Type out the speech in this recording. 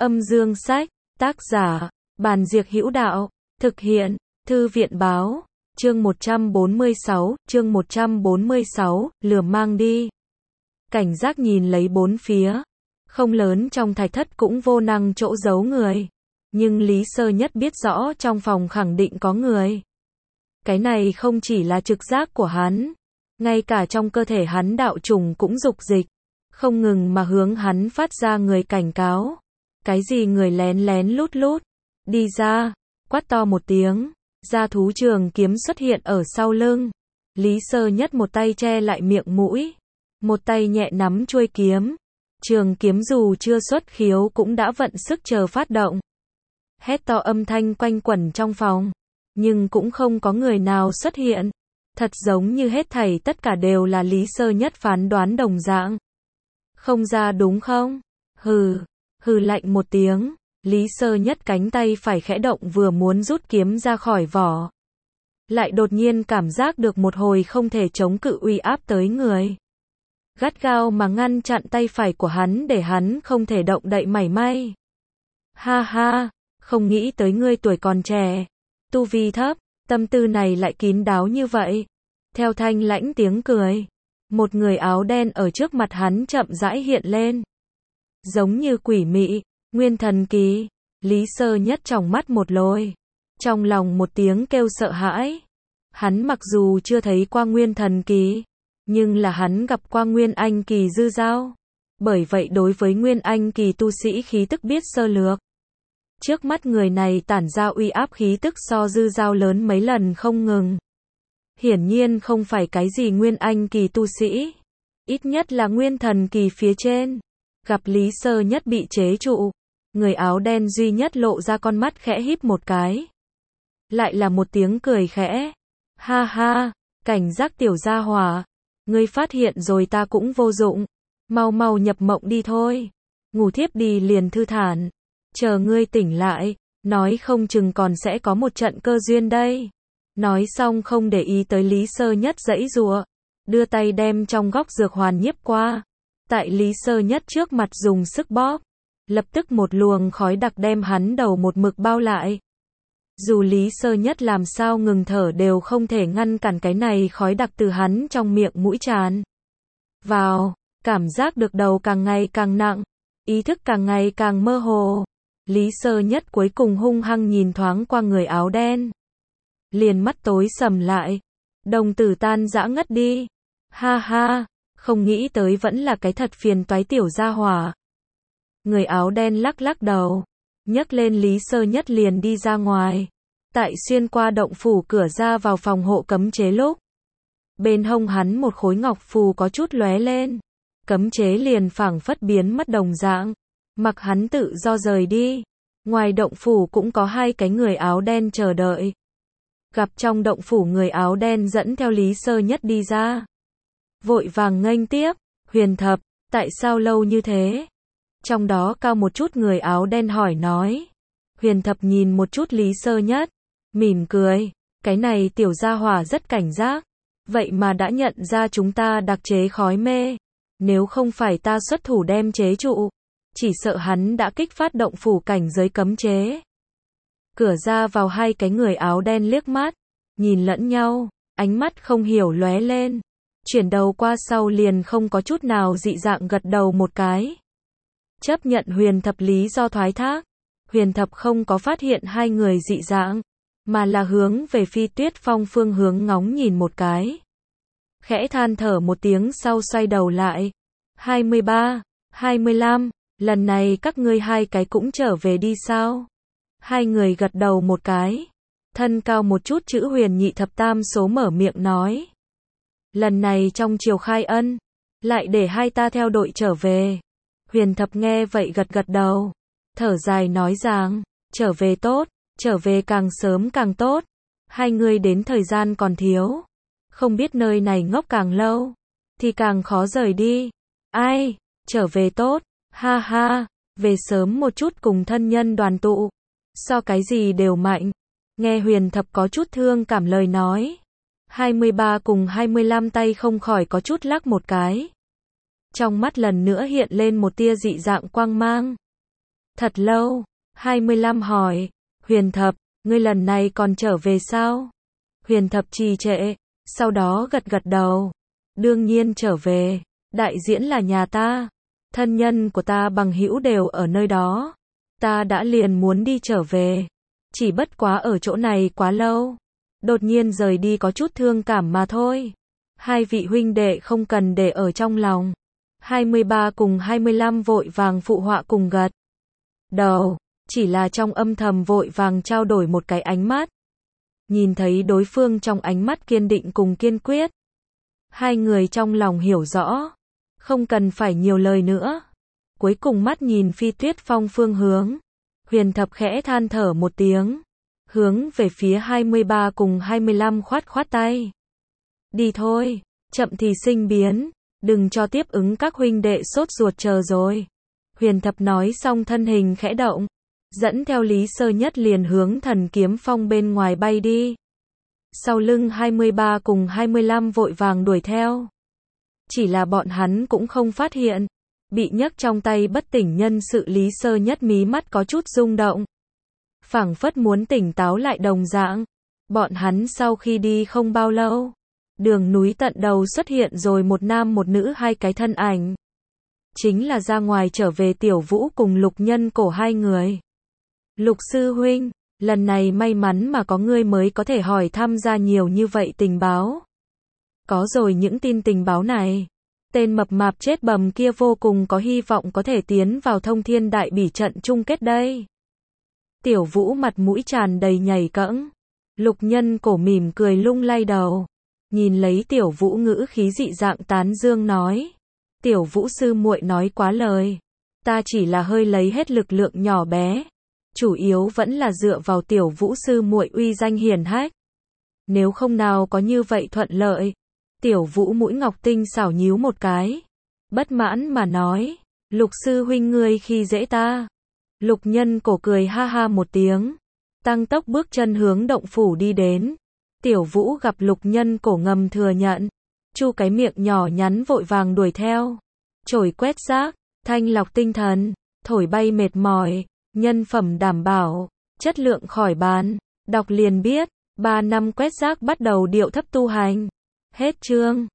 Âm dương sách, tác giả, Bàn Diệc Hữu Đạo, thực hiện, Thư viện báo, chương 146, lừa mang đi. Cảnh giác nhìn lấy bốn phía, không lớn trong thạch thất cũng vô năng chỗ giấu người. Nhưng Lý Sơ Nhất biết rõ trong phòng khẳng định có người. Cái này không chỉ là trực giác của hắn, ngay cả trong cơ thể hắn đạo trùng cũng dục dịch, không ngừng mà hướng hắn phát ra người cảnh cáo. Cái gì người lén lén lút lút, đi ra, quát to một tiếng, gia thú trường kiếm xuất hiện ở sau lưng. Lý Sơ Nhất một tay che lại miệng mũi, một tay nhẹ nắm chuôi kiếm. Trường kiếm dù chưa xuất khiếu cũng đã vận sức chờ phát động. Hét to âm thanh quanh quẩn trong phòng, nhưng cũng không có người nào xuất hiện. Thật giống như hết thảy tất cả đều là Lý Sơ Nhất phán đoán đồng dạng. Không ra đúng không? Hừ, hừ lạnh một tiếng, Lý Sơ Nhất cánh tay phải khẽ động vừa muốn rút kiếm ra khỏi vỏ. Lại đột nhiên cảm giác được một hồi không thể chống cự uy áp tới người. Gắt gao mà ngăn chặn tay phải của hắn để hắn không thể động đậy mảy may. Ha ha, không nghĩ tới ngươi tuổi còn trẻ, tu vi thấp, tâm tư này lại kín đáo như vậy. Theo thanh lãnh tiếng cười, một người áo đen ở trước mặt hắn chậm rãi hiện lên. Giống như quỷ mị, nguyên thần kỳ, Lý Sơ Nhất tròng mắt một lồi. Trong lòng một tiếng kêu sợ hãi. Hắn mặc dù chưa thấy qua nguyên thần kỳ, nhưng là hắn gặp qua nguyên anh kỳ dư dao. Bởi vậy đối với nguyên anh kỳ tu sĩ khí tức biết sơ lược. Trước mắt người này tản ra uy áp khí tức so dư dao lớn mấy lần không ngừng. Hiển nhiên không phải cái gì nguyên anh kỳ tu sĩ, ít nhất là nguyên thần kỳ phía trên. Gặp Lý Sơ Nhất bị chế trụ, người áo đen duy nhất lộ ra con mắt khẽ híp một cái. Lại là một tiếng cười khẽ. Ha ha, cảnh giác tiểu gia hỏa, ngươi phát hiện rồi ta cũng vô dụng. Mau mau nhập mộng đi thôi. Ngủ thiếp đi liền thư thản. Chờ ngươi tỉnh lại, nói không chừng còn sẽ có một trận cơ duyên đây. Nói xong không để ý tới Lý Sơ Nhất giãy giụa, đưa tay đem trong góc dược hoàn nhiếp qua. Tại Lý Sơ Nhất trước mặt dùng sức bóp, lập tức một luồng khói đặc đem hắn đầu một mực bao lại. Dù Lý Sơ Nhất làm sao ngừng thở đều không thể ngăn cản cái này khói đặc từ hắn trong miệng mũi tràn vào, cảm giác được đầu càng ngày càng nặng, ý thức càng ngày càng mơ hồ. Lý Sơ Nhất cuối cùng hung hăng nhìn thoáng qua người áo đen, liền mắt tối sầm lại, đồng tử tan rã ngất đi. Ha ha, không nghĩ tới vẫn là cái thật phiền toái tiểu gia hỏa. Người áo đen lắc lắc đầu, nhấc lên Lý Sơ Nhất liền đi ra ngoài. Tại xuyên qua động phủ cửa ra vào phòng hộ cấm chế lúc, bên hông hắn một khối ngọc phù có chút lóe lên, cấm chế liền phảng phất biến mất đồng dạng, mặc hắn tự do rời đi. Ngoài động phủ cũng có hai cái người áo đen chờ đợi. Gặp trong động phủ người áo đen dẫn theo Lý Sơ Nhất đi ra, vội vàng nghênh tiếp. Huyền Thập, tại sao lâu như thế? Trong đó cao một chút người áo đen hỏi nói. Huyền Thập nhìn một chút Lý Sơ Nhất, mỉm cười, cái này tiểu gia hỏa rất cảnh giác, vậy mà đã nhận ra chúng ta đặc chế khói mê. Nếu không phải ta xuất thủ đem chế trụ, chỉ sợ hắn đã kích phát động phủ cảnh giới cấm chế. Cửa ra vào hai cái người áo đen liếc mắt, nhìn lẫn nhau, ánh mắt không hiểu lóe lên, chuyển đầu qua sau liền không có chút nào dị dạng gật đầu một cái. Chấp nhận Huyền Thập lý do thoái thác, Huyền Thập không có phát hiện hai người dị dạng, mà là hướng về Phi Tuyết Phong phương hướng ngóng nhìn một cái. Khẽ than thở một tiếng sau xoay đầu lại. 23, 25, lần này các ngươi hai cái cũng trở về đi sao? Hai người gật đầu một cái. Thân cao một chút chữ Huyền Nhị Thập Tam số mở miệng nói. Lần này trong triều khai ân, lại để hai ta theo đội trở về. Huyền Thập nghe vậy gật gật đầu, thở dài nói rằng, trở về tốt, trở về càng sớm càng tốt. Hai người đến thời gian còn thiếu, không biết nơi này ngốc càng lâu, thì càng khó rời đi. Ai, trở về tốt, ha ha, về sớm một chút cùng thân nhân đoàn tụ, so cái gì đều mạnh. Nghe Huyền Thập có chút thương cảm lời nói, 23 cùng 25 tay không khỏi có chút lắc một cái. Trong mắt lần nữa hiện lên một tia dị dạng quang mang. Thật lâu, 25 hỏi, Huyền Thập, ngươi lần này còn trở về sao? Huyền Thập trì trệ, sau đó gật gật đầu. Đương nhiên trở về, đại diễn là nhà ta. Thân nhân của ta bằng hữu đều ở nơi đó. Ta đã liền muốn đi trở về. Chỉ bất quá ở chỗ này quá lâu. Đột nhiên rời đi có chút thương cảm mà thôi. Hai vị huynh đệ không cần để ở trong lòng. 23 cùng 25 vội vàng phụ họa cùng gật đầu. Chỉ là trong âm thầm vội vàng trao đổi một cái ánh mắt. Nhìn thấy đối phương trong ánh mắt kiên định cùng kiên quyết. Hai người trong lòng hiểu rõ. Không cần phải nhiều lời nữa. Cuối cùng mắt nhìn Phi Tuyết Phong phương hướng. Huyền Thập khẽ than thở một tiếng. Hướng về phía 23 cùng 25 khoát khoát tay. Đi thôi, chậm thì sinh biến. Đừng cho tiếp ứng các huynh đệ sốt ruột chờ rồi. Huyền Thập nói xong thân hình khẽ động. Dẫn theo Lý Sơ Nhất liền hướng Thần Kiếm Phong bên ngoài bay đi. Sau lưng 23 cùng 25 vội vàng đuổi theo. Chỉ là bọn hắn cũng không phát hiện. Bị nhấc trong tay bất tỉnh nhân sự Lý Sơ Nhất mí mắt có chút rung động. Phảng phất muốn tỉnh táo lại đồng dạng. Bọn hắn sau khi đi không bao lâu. Đường núi tận đầu xuất hiện rồi một nam một nữ hai cái thân ảnh. Chính là ra ngoài trở về Tiểu Vũ cùng Lục Nhân Cổ hai người. Lục sư huynh, lần này may mắn mà có ngươi mới có thể hỏi thăm ra nhiều như vậy tình báo. Có rồi những tin tình báo này. Tên mập mạp chết bầm kia vô cùng có hy vọng có thể tiến vào Thông Thiên Đại Bỉ trận chung kết đây. Tiểu Vũ mặt mũi tràn đầy nhảy cẫng. Lục Nhân Cổ mỉm cười lung lay đầu. Nhìn lấy Tiểu Vũ ngữ khí dị dạng tán dương nói. Tiểu Vũ sư muội nói quá lời. Ta chỉ là hơi lấy hết lực lượng nhỏ bé. Chủ yếu vẫn là dựa vào Tiểu Vũ sư muội uy danh hiển hách. Nếu không nào có như vậy thuận lợi. Tiểu Vũ mũi ngọc tinh xảo nhíu một cái. Bất mãn mà nói. Lục sư huynh ngươi khi dễ ta. Lục Nhân Cổ cười ha ha một tiếng. Tăng tốc bước chân hướng động phủ đi đến. Tiểu Vũ gặp Lục Nhân Cổ ngầm thừa nhận. Chu cái miệng nhỏ nhắn vội vàng đuổi theo. Chổi quét rác, thanh lọc tinh thần, thổi bay mệt mỏi, nhân phẩm đảm bảo, chất lượng khỏi bàn. Đọc liền biết, 3 năm quét rác bắt đầu điệu thấp tu hành. Hết chương.